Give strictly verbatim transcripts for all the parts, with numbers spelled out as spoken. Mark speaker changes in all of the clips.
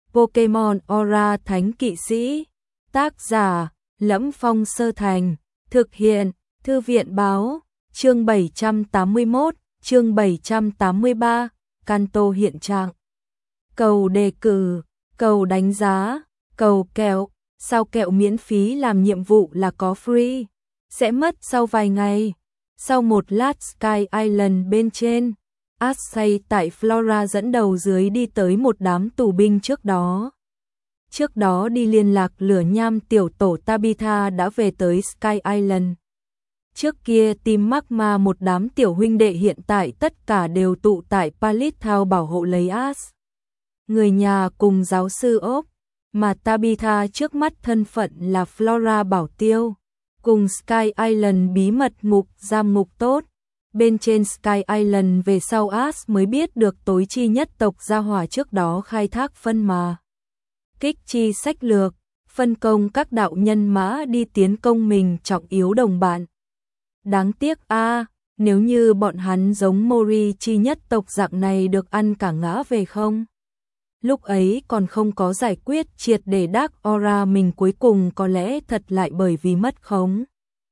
Speaker 1: Pokemon Aura Thánh Kỵ Sĩ. Tác giả: Lẫm Phong Sơ Thành. Thực hiện: Thư viện báo. Chương bảy trăm tám mươi mốt, chương bảy trăm tám mươi ba, Kanto hiện trạng. Cầu đề cử, cầu đánh giá, cầu kẹo. Sao kẹo miễn phí làm nhiệm vụ là có free? Sẽ mất sau vài ngày. Sau một lát Sky Island bên trên, Ashay tại Flora dẫn đầu dưới đi tới một đám tù binh trước đó. Trước đó đi liên lạc lửa nham tiểu tổ Tabitha đã về tới Sky Island. Trước kia team Magma một đám tiểu huynh đệ hiện tại tất cả đều tụ tại Palace Town bảo hộ lấy As. Người nhà cùng giáo sư ốp, mà Tabitha trước mắt thân phận là Flora bảo tiêu. Cùng Sky Island bí mật ngục giam ngục tốt. Bên trên Sky Island về sau As mới biết được tối chi nhất tộc gia hỏa trước đó khai thác phân mà. Kích chi sách lược, phân công các đạo nhân mã đi tiến công mình trọng yếu đồng bạn. Đáng tiếc a à, nếu như bọn hắn giống Mori chi nhất tộc dạng này được ăn cả ngã về không? Lúc ấy còn không có giải quyết triệt để Dark Aura mình cuối cùng có lẽ thật lại bởi vì mất khống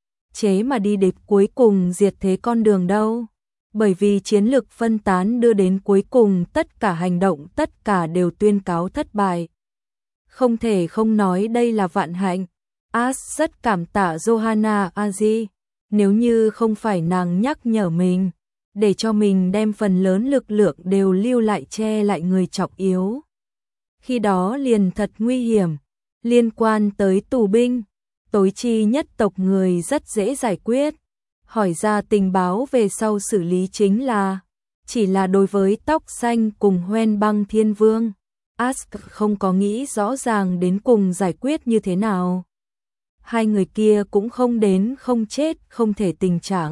Speaker 1: chế mà đi đến cuối cùng diệt thế con đường đâu. Bởi vì chiến lược phân tán đưa đến cuối cùng tất cả hành động tất cả đều tuyên cáo thất bại. Không thể không nói đây là vạn hạnh. As rất cảm tạ Johanna Aji. Nếu như không phải nàng nhắc nhở mình, để cho mình đem phần lớn lực lượng đều lưu lại che lại người trọng yếu. Khi đó liền thật nguy hiểm. Liên quan tới tù binh, tối chi nhất tộc người rất dễ giải quyết. Hỏi ra tình báo về sau xử lý chính là, chỉ là đối với tóc xanh cùng Hoen Băng Thiên Vương, Ask không có nghĩ rõ ràng đến cùng giải quyết như thế nào. Hai người kia cũng không đến không chết không thể tình trạng.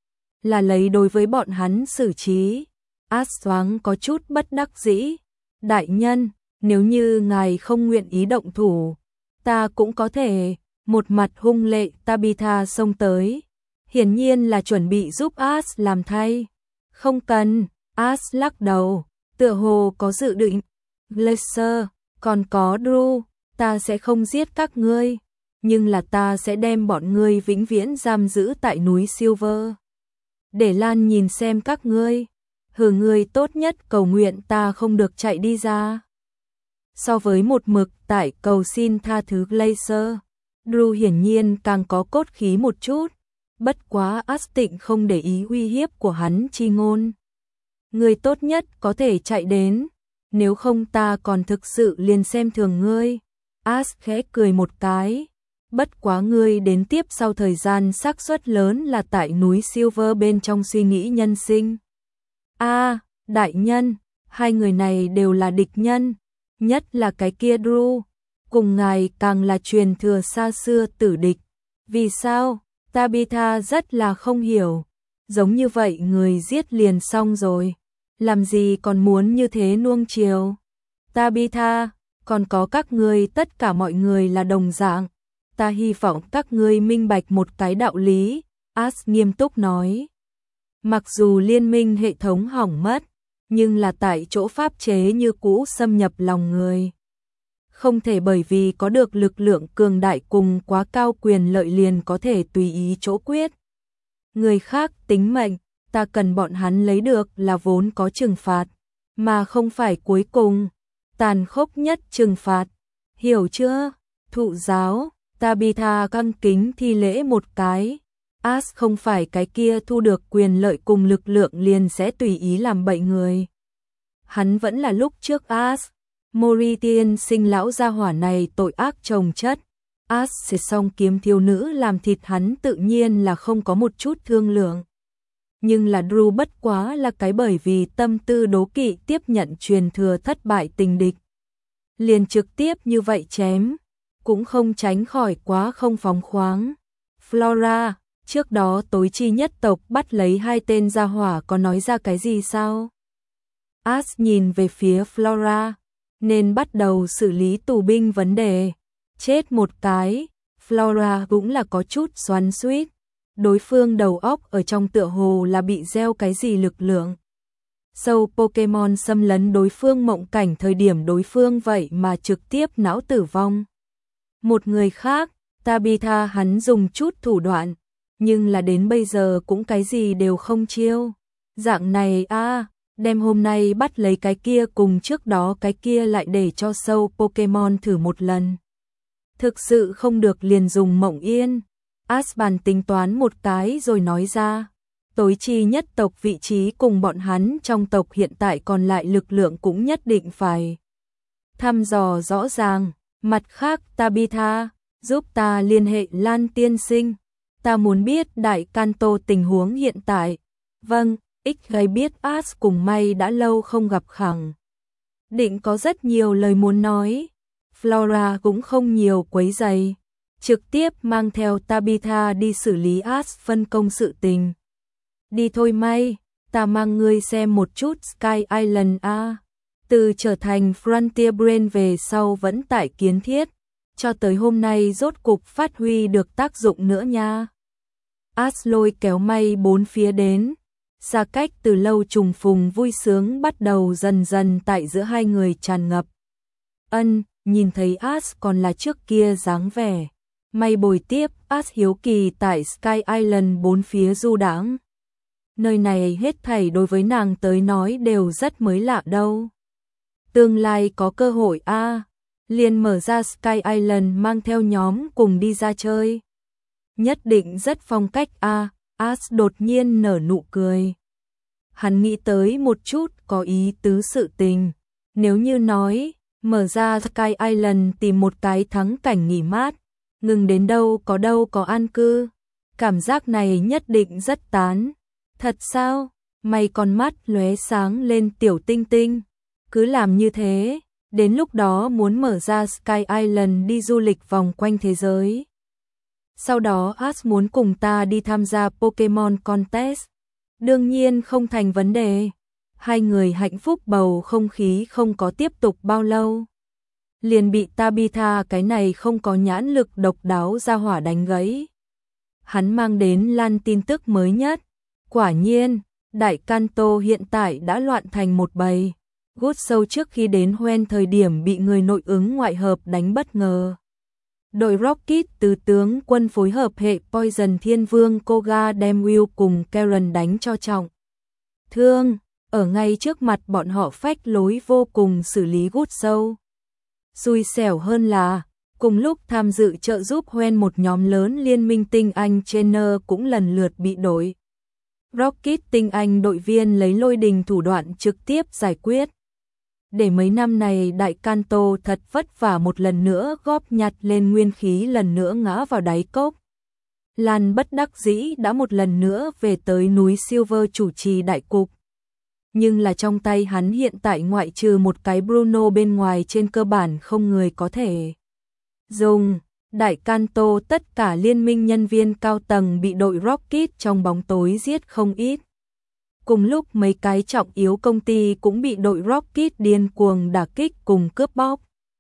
Speaker 1: Là lấy đối với bọn hắn xử trí. Ask thoáng có chút bất đắc dĩ. Đại nhân, nếu như ngài không nguyện ý động thủ, ta cũng có thể. Một mặt hung lệ Tabitha xông tới. Hiển nhiên là chuẩn bị giúp As làm thay. Không cần, As lắc đầu, tựa hồ có dự định. Glacier, còn có Drew, ta sẽ không giết các ngươi, nhưng là ta sẽ đem bọn ngươi vĩnh viễn giam giữ tại núi Silver. Để Lan nhìn xem các ngươi, hừ ngươi tốt nhất cầu nguyện ta không được chạy đi ra. So với một mực tại cầu xin tha thứ Glacier, Drew hiển nhiên càng có cốt khí một chút, bất quá As Tịnh không để ý uy hiếp của hắn chi ngôn. Ngươi tốt nhất có thể chạy đến, nếu không ta còn thực sự liền xem thường ngươi. As khẽ cười một cái, bất quá ngươi đến tiếp sau thời gian xác suất lớn là tại núi Silver bên trong suy nghĩ nhân sinh. A, à, đại nhân, hai người này đều là địch nhân, nhất là cái kia Drew, cùng ngài càng là truyền thừa xa xưa tử địch. Vì sao? Tabitha rất là không hiểu. Giống như vậy người giết liền xong rồi, làm gì còn muốn như thế nuông chiều? Tabitha, còn có các ngươi tất cả mọi người là đồng dạng. Ta hy vọng các ngươi minh bạch một cái đạo lý. As nghiêm túc nói. Mặc dù liên minh hệ thống hỏng mất, nhưng là tại chỗ pháp chế như cũ xâm nhập lòng người. Không thể bởi vì có được lực lượng cường đại cùng quá cao quyền lợi liền có thể tùy ý chỗ quyết. Người khác tính mệnh, ta cần bọn hắn lấy được là vốn có trừng phạt, mà không phải cuối cùng, tàn khốc nhất trừng phạt. Hiểu chưa? Thụ giáo, Tabitha căng kính thi lễ một cái. As không phải cái kia thu được quyền lợi cùng lực lượng liền sẽ tùy ý làm bậy người. Hắn vẫn là lúc trước As. Mori tiên sinh lão gia hỏa này tội ác chồng chất. As sẽ xong kiếm thiếu nữ làm thịt hắn tự nhiên là không có một chút thương lượng. Nhưng là Drew bất quá là cái bởi vì tâm tư đố kỵ tiếp nhận truyền thừa thất bại tình địch. Liền trực tiếp như vậy chém, cũng không tránh khỏi quá không phóng khoáng. Flora, trước đó tối chi nhất tộc bắt lấy hai tên gia hỏa có nói ra cái gì sao? As nhìn về phía Flora, nên bắt đầu xử lý tù binh vấn đề. Chết một cái, Flora cũng là có chút xoắn xuýt. Đối phương đầu óc ở trong tựa hồ là bị gieo cái gì lực lượng. Sâu Pokemon xâm lấn đối phương mộng cảnh thời điểm đối phương vậy mà trực tiếp não tử vong. Một người khác, Tabitha hắn dùng chút thủ đoạn, nhưng là đến bây giờ cũng cái gì đều không chiêu. Dạng này a à, đem hôm nay bắt lấy cái kia cùng trước đó cái kia lại để cho sâu Pokemon thử một lần. Thực sự không được liền dùng Mộng Yên. Asban tính toán một cái rồi nói ra. Tối chi nhất tộc vị trí cùng bọn hắn trong tộc hiện tại còn lại lực lượng cũng nhất định phải thăm dò rõ ràng. Mặt khác Tabitha, giúp ta liên hệ Lan tiên sinh. Ta muốn biết Đại Kanto tình huống hiện tại. Vâng, X gây biết As cùng May đã lâu không gặp khẳng. Định có rất nhiều lời muốn nói. Flora cũng không nhiều quấy rầy, trực tiếp mang theo Tabitha đi xử lý As phân công sự tình. Đi thôi May, ta mang ngươi xem một chút Sky Island a. Từ trở thành Frontier Brain về sau vẫn tại kiến thiết, cho tới hôm nay rốt cục phát huy được tác dụng nữa nha. As lôi kéo May bốn phía đến, xa cách từ lâu trùng phùng vui sướng bắt đầu dần dần tại giữa hai người tràn ngập. Ân, nhìn thấy As còn là trước kia dáng vẻ. May bồi tiếp As hiếu kỳ tại Sky Island bốn phía du đãng. Nơi này hết thảy đối với nàng tới nói đều rất mới lạ đâu. Tương lai có cơ hội a, à, liền mở ra Sky Island mang theo nhóm cùng đi ra chơi. Nhất định rất phong cách a, à, As đột nhiên nở nụ cười. Hắn nghĩ tới một chút có ý tứ sự tình, nếu như nói mở ra Sky Island tìm một cái thắng cảnh nghỉ mát, ngừng đến đâu có đâu có an cư, cảm giác này nhất định rất tán. Thật sao? Mày con mắt lóe sáng lên tiểu tinh tinh. Cứ làm như thế, đến lúc đó muốn mở ra Sky Island đi du lịch vòng quanh thế giới. Sau đó As muốn cùng ta đi tham gia Pokemon Contest. Đương nhiên không thành vấn đề. Hai người hạnh phúc bầu không khí không có tiếp tục bao lâu. Liền bị Tabitha cái này không có nhãn lực độc đáo ra hỏa đánh gãy. Hắn mang đến Lan tin tức mới nhất. Quả nhiên, Đại Kanto hiện tại đã loạn thành một bầy. Gút sâu trước khi đến Hoenn thời điểm bị người nội ứng ngoại hợp đánh bất ngờ. Đội Rocket từ tướng quân phối hợp hệ Poison Thiên Vương Koga đem Will cùng Karen đánh cho trọng thương, ở ngay trước mặt bọn họ phách lối vô cùng xử lý Gút sâu. Xui xẻo hơn là, cùng lúc tham dự trợ giúp Hoenn một nhóm lớn liên minh tinh anh trainer cũng lần lượt bị đổi. Rocket tinh anh đội viên lấy lôi đình thủ đoạn trực tiếp giải quyết. Để mấy năm này Đại Kanto thật vất vả một lần nữa góp nhặt lên nguyên khí lần nữa ngã vào đáy cốc. Lan bất đắc dĩ đã một lần nữa về tới núi Silver chủ trì đại cục. Nhưng là trong tay hắn hiện tại ngoại trừ một cái Bruno bên ngoài trên cơ bản không người có thể dùng. Đại Kanto tất cả liên minh nhân viên cao tầng bị đội Rocket trong bóng tối giết không ít. Cùng lúc mấy cái trọng yếu công ty cũng bị đội Rocket điên cuồng đả kích cùng cướp bóc.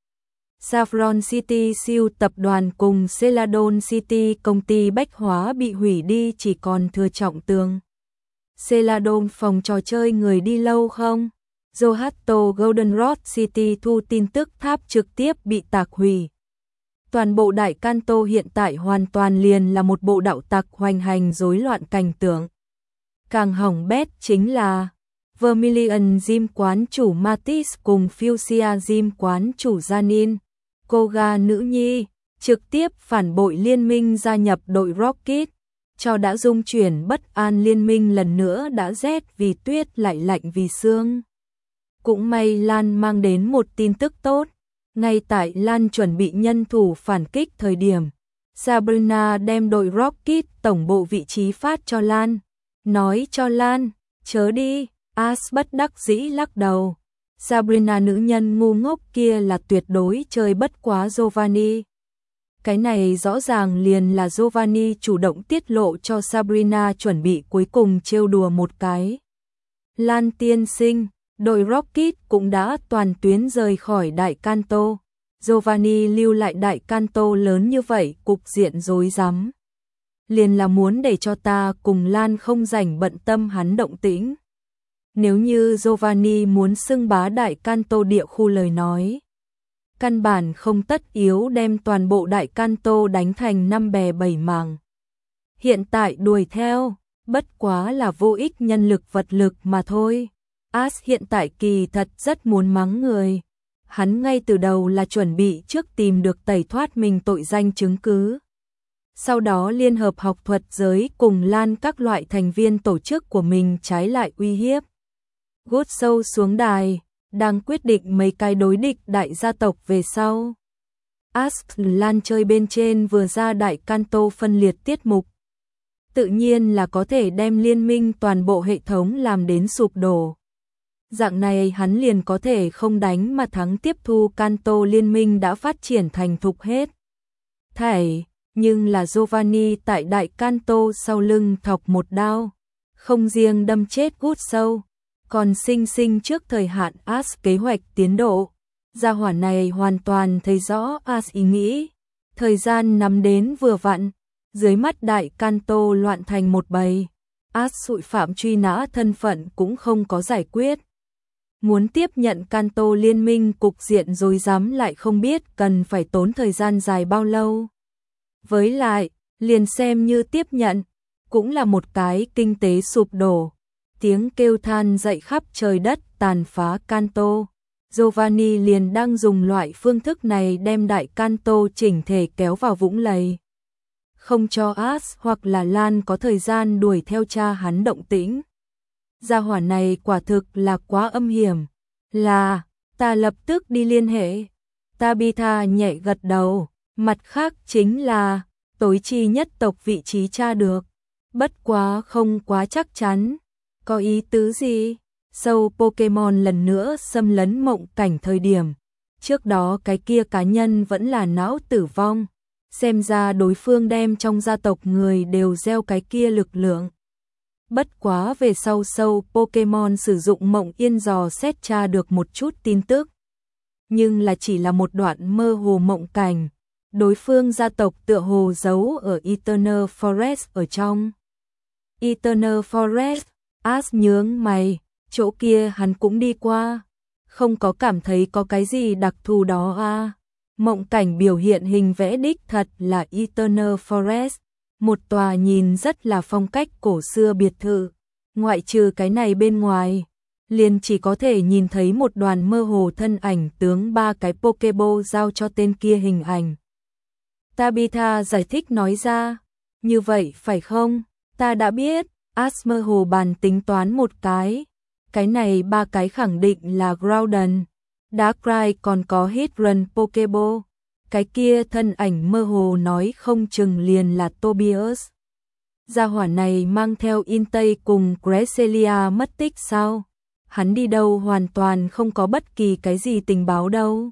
Speaker 1: Saffron City siêu tập đoàn cùng Celadon City công ty bách hóa bị hủy đi chỉ còn thừa trọng tường. Celadon phòng trò chơi người đi lâu không? Johto Goldenrod City thu tin tức tháp trực tiếp bị tạc hủy. Toàn bộ Đại Kanto hiện tại hoàn toàn liền là một bộ đạo tặc hoành hành rối loạn cảnh tượng. Càng hỏng bét chính là Vermilion Gym quán chủ Matisse cùng Fuchsia Gym quán chủ Janin, Koga nữ nhi, trực tiếp phản bội liên minh gia nhập đội Rocket, cho đã dung chuyển bất an liên minh lần nữa đã rét vì tuyết lại lạnh vì sương. Cũng may Lan mang đến một tin tức tốt. Ngay tại Lan chuẩn bị nhân thủ phản kích thời điểm, Sabrina đem đội Rocket tổng bộ vị trí phát cho Lan, nói cho Lan, chớ đi. As bất đắc dĩ lắc đầu. Sabrina nữ nhân ngu ngốc kia là tuyệt đối chơi bất quá Giovanni. Cái này rõ ràng liền là Giovanni chủ động tiết lộ cho Sabrina chuẩn bị cuối cùng trêu đùa một cái. Lan tiên sinh, đội Rocket cũng đã toàn tuyến rời khỏi Đại Kanto. Giovanni lưu lại Đại Kanto lớn như vậy, cục diện rối rắm. Liền là muốn để cho ta cùng Lan không rảnh bận tâm hắn động tĩnh. Nếu như Giovanni muốn xưng bá đại Kanto địa khu lời nói, căn bản không tất yếu đem toàn bộ đại Kanto đánh thành năm bè bảy mảng. Hiện tại đuổi theo, bất quá là vô ích nhân lực vật lực mà thôi. As hiện tại kỳ thật rất muốn mắng người. Hắn ngay từ đầu là chuẩn bị trước tìm được tẩy thoát mình tội danh chứng cứ. Sau đó liên hợp học thuật giới cùng lan các loại thành viên tổ chức của mình trái lại uy hiếp. Gút sâu xuống đài, đang quyết định mấy cái đối địch đại gia tộc về sau. As lan chơi bên trên vừa ra đại Kanto phân liệt tiết mục. Tự nhiên là có thể đem liên minh toàn bộ hệ thống làm đến sụp đổ. Dạng này hắn liền có thể không đánh mà thắng tiếp thu Kanto liên minh đã phát triển thành thục hết. Thảy, nhưng là Giovanni tại đại Kanto sau lưng thọc một đao. Không riêng đâm chết Gút sâu, còn sinh sinh trước thời hạn As kế hoạch tiến độ. Gia hỏa này hoàn toàn thấy rõ As ý nghĩ. Thời gian nắm đến vừa vặn, dưới mắt đại Kanto loạn thành một bầy. As sụi phạm truy nã thân phận cũng không có giải quyết. Muốn tiếp nhận Kanto liên minh cục diện rối rắm lại không biết cần phải tốn thời gian dài bao lâu. Với lại, liền xem như tiếp nhận, cũng là một cái kinh tế sụp đổ. Tiếng kêu than dậy khắp trời đất tàn phá Kanto. Giovanni liền đang dùng loại phương thức này đem đại Kanto chỉnh thể kéo vào vũng lầy. Không cho As hoặc là Lan có thời gian đuổi theo cha hắn động tĩnh. Gia hỏa này quả thực là quá âm hiểm. Là, ta lập tức đi liên hệ. Tabitha nhẹ gật đầu. Mặt khác chính là, tối chi nhất tộc vị trí tra được. Bất quá không quá chắc chắn. Có ý tứ gì? Sâu Pokemon lần nữa xâm lấn mộng cảnh thời điểm. Trước đó cái kia cá nhân vẫn là não tử vong. Xem ra đối phương đem trong gia tộc người đều gieo cái kia lực lượng. Bất quá về sau sâu Pokemon sử dụng mộng yên dò xét tra được một chút tin tức. Nhưng là chỉ là một đoạn mơ hồ mộng cảnh. Đối phương gia tộc tựa hồ giấu ở Eternal Forest ở trong. Eternal Forest, As nhướng mày, chỗ kia hắn cũng đi qua. Không có cảm thấy có cái gì đặc thù đó à. Mộng cảnh biểu hiện hình vẽ đích thật là Eternal Forest. Một tòa nhìn rất là phong cách cổ xưa biệt thự. Ngoại trừ cái này bên ngoài, liền chỉ có thể nhìn thấy một đoàn mơ hồ thân ảnh tướng ba cái Pokeball giao cho tên kia hình ảnh. Tabitha giải thích nói ra, như vậy phải không? Ta đã biết, As mơ hồ bàn tính toán một cái. Cái này ba cái khẳng định là Groudon, Darkrai còn có Hydreigon Pokeball. Cái kia thân ảnh mơ hồ nói không chừng liền là Tobias. Gia hỏa này mang theo Intay cùng Cresselia mất tích sao? Hắn đi đâu hoàn toàn không có bất kỳ cái gì tình báo đâu.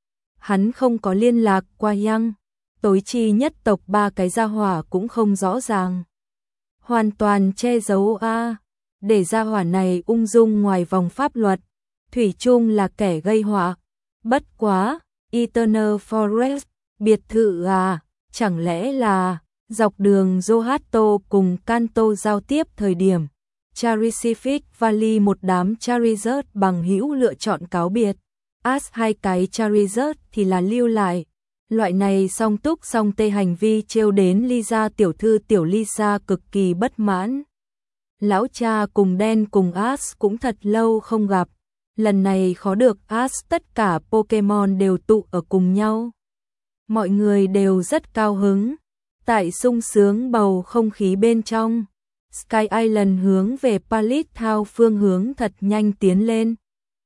Speaker 1: Hắn không có liên lạc qua Yang. Tối chi nhất tộc ba cái gia hỏa cũng không rõ ràng. Hoàn toàn che giấu a, để gia hỏa này ung dung ngoài vòng pháp luật. Thủy chung là kẻ gây họa. Bất quá, Eternal Forest, biệt thự à, chẳng lẽ là dọc đường Johto cùng Kanto giao tiếp thời điểm. Chariscific Valley một đám Charizard bằng hữu lựa chọn cáo biệt. As hai cái Charizard thì là lưu lại. Loại này song túc song tê hành vi trêu đến Lisa tiểu thư tiểu Lisa cực kỳ bất mãn. Lão cha cùng đen cùng As cũng thật lâu không gặp. Lần này khó được As tất cả Pokemon đều tụ ở cùng nhau. Mọi người đều rất cao hứng. Tại sung sướng bầu không khí bên trong, Sky Island hướng về Pallet Town phương hướng thật nhanh tiến lên.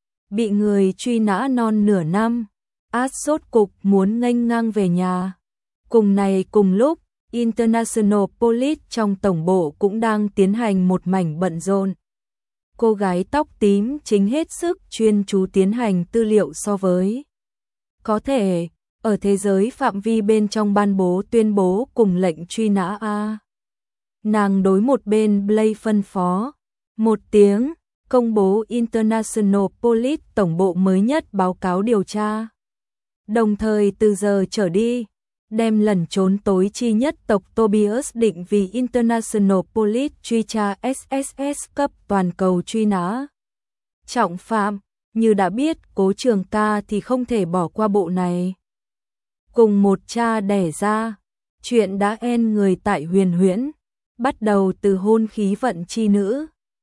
Speaker 1: Bị người truy nã non nửa năm, As sốt cục muốn nghênh ngang về nhà. Cùng này cùng lúc, International Police trong tổng bộ cũng đang tiến hành một mảnh bận rộn. Cô gái tóc tím chính hết sức chuyên chú tiến hành tư liệu so với. Có thể, ở thế giới phạm vi bên trong ban bố tuyên bố cùng lệnh truy nã A. Nàng đối một bên Blade phân phó. Một tiếng, công bố International Police tổng bộ mới nhất báo cáo điều tra. Đồng thời từ giờ trở đi, đem lẩn trốn tối chi nhất tộc Tobias định vì International Police truy tra ét ét ét cấp toàn cầu truy nã. trọng phạm, như đã biết Cố Trường ca thì không thể bỏ qua bộ này. Cùng một cha đẻ ra, chuyện đã en người tại Huyền Huyễn, bắt đầu từ hôn khí vận chi nữ,